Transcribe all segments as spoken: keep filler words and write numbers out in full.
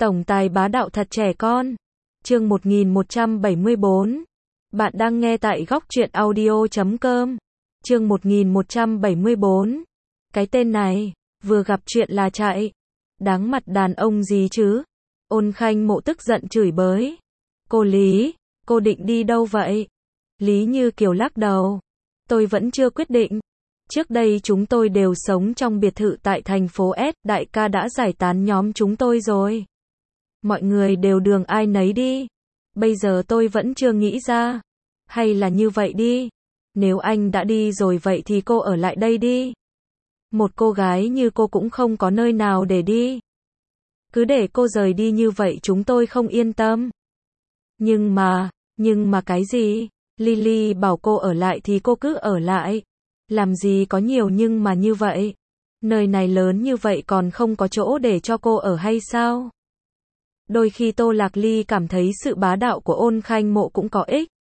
Tổng tài bá đạo thật trẻ con. Chương một nghìn một trăm bảy mươi bốn. Bạn đang nghe tại góc truyện audio chấm com. Chương một nghìn một trăm bảy mươi bốn. Cái tên này, vừa gặp chuyện là chạy. Đáng mặt đàn ông gì chứ? Ôn Khanh Mộ tức giận chửi bới. Cô Lý, cô định đi đâu vậy? Lý Như Kiều lắc đầu. Tôi vẫn chưa quyết định. Trước đây chúng tôi đều sống trong biệt thự tại thành phố S, đại ca đã giải tán nhóm chúng tôi rồi. Mọi người đều đường ai nấy đi. Bây giờ tôi vẫn chưa nghĩ ra. Hay là như vậy đi. Nếu anh đã đi rồi vậy thì cô ở lại đây đi. Một cô gái như cô cũng không có nơi nào để đi. Cứ để cô rời đi như vậy chúng tôi không yên tâm. Nhưng mà, nhưng mà cái gì? Lily bảo cô ở lại thì cô cứ ở lại. Làm gì có nhiều nhưng mà như vậy. Nơi này lớn như vậy còn không có chỗ để cho cô ở hay sao? Đôi khi Tô Lạc Ly cảm thấy sự bá đạo của Ôn Khanh Mộ cũng có ích.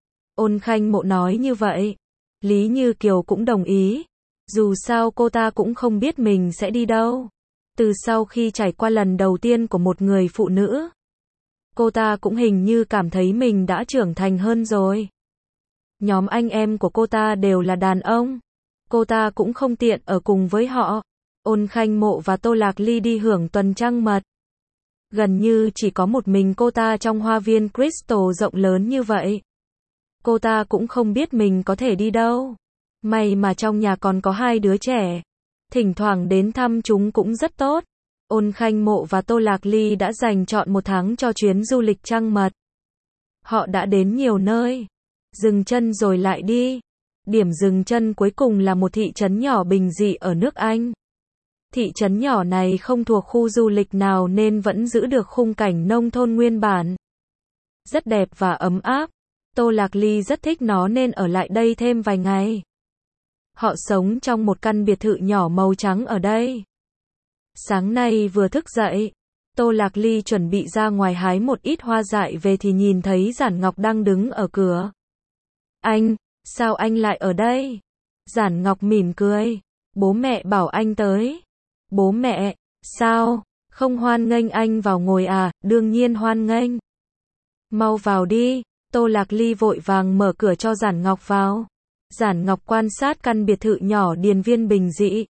Ôn Khanh Mộ nói như vậy. Lý Như Kiều cũng đồng ý. Dù sao cô ta cũng không biết mình sẽ đi đâu. Từ sau khi trải qua lần đầu tiên của một người phụ nữ, cô ta cũng hình như cảm thấy mình đã trưởng thành hơn rồi. Nhóm anh em của cô ta đều là đàn ông. Cô ta cũng không tiện ở cùng với họ. Ôn Khanh Mộ và Tô Lạc Ly đi hưởng tuần trăng mật. Gần như chỉ có một mình cô ta trong hoa viên Crystal rộng lớn như vậy. Cô ta cũng không biết mình có thể đi đâu. May mà trong nhà còn có hai đứa trẻ. Thỉnh thoảng đến thăm chúng cũng rất tốt. Ôn Khanh Mộ và Tô Lạc Ly đã dành trọn một tháng cho chuyến du lịch trăng mật. Họ đã đến nhiều nơi. Dừng chân rồi lại đi. Điểm dừng chân cuối cùng là một thị trấn nhỏ bình dị ở nước Anh. Thị trấn nhỏ này không thuộc khu du lịch nào nên vẫn giữ được khung cảnh nông thôn nguyên bản. Rất đẹp và ấm áp. Tô Lạc Ly rất thích nó nên ở lại đây thêm vài ngày. Họ sống trong một căn biệt thự nhỏ màu trắng ở đây. Sáng nay vừa thức dậy, Tô Lạc Ly chuẩn bị ra ngoài hái một ít hoa dại về thì nhìn thấy Giản Ngọc đang đứng ở cửa. Anh, sao anh lại ở đây? Giản Ngọc mỉm cười. Bố mẹ bảo anh tới. Bố mẹ, sao? Không hoan nghênh anh vào ngồi à? Đương nhiên hoan nghênh. Mau vào đi. Tô Lạc Ly vội vàng mở cửa cho Giản Ngọc vào. Giản Ngọc quan sát căn biệt thự nhỏ điền viên bình dị.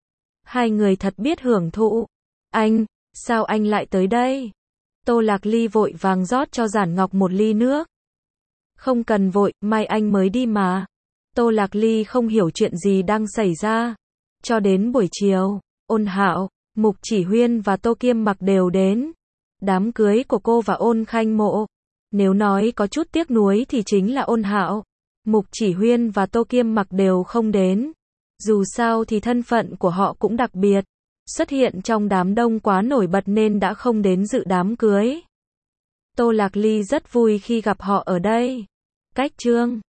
Hai người thật biết hưởng thụ. Anh, sao anh lại tới đây? Tô Lạc Ly vội vàng rót cho Giản Ngọc một ly nước. Không cần vội, mai anh mới đi mà. Tô Lạc Ly không hiểu chuyện gì đang xảy ra. Cho đến buổi chiều, Ôn Hạo, Mục Chỉ Huyên và Tô Kiêm Mặc đều đến. Đám cưới của cô và Ôn Khanh Mộ. Nếu nói có chút tiếc nuối thì chính là Ôn Hạo, Mục Chỉ Huyên và Tô Kiêm Mặc đều không đến. Dù sao thì thân phận của họ cũng đặc biệt. Xuất hiện trong đám đông quá nổi bật nên đã không đến dự đám cưới. Tô Lạc Ly rất vui khi gặp họ ở đây. Cách chương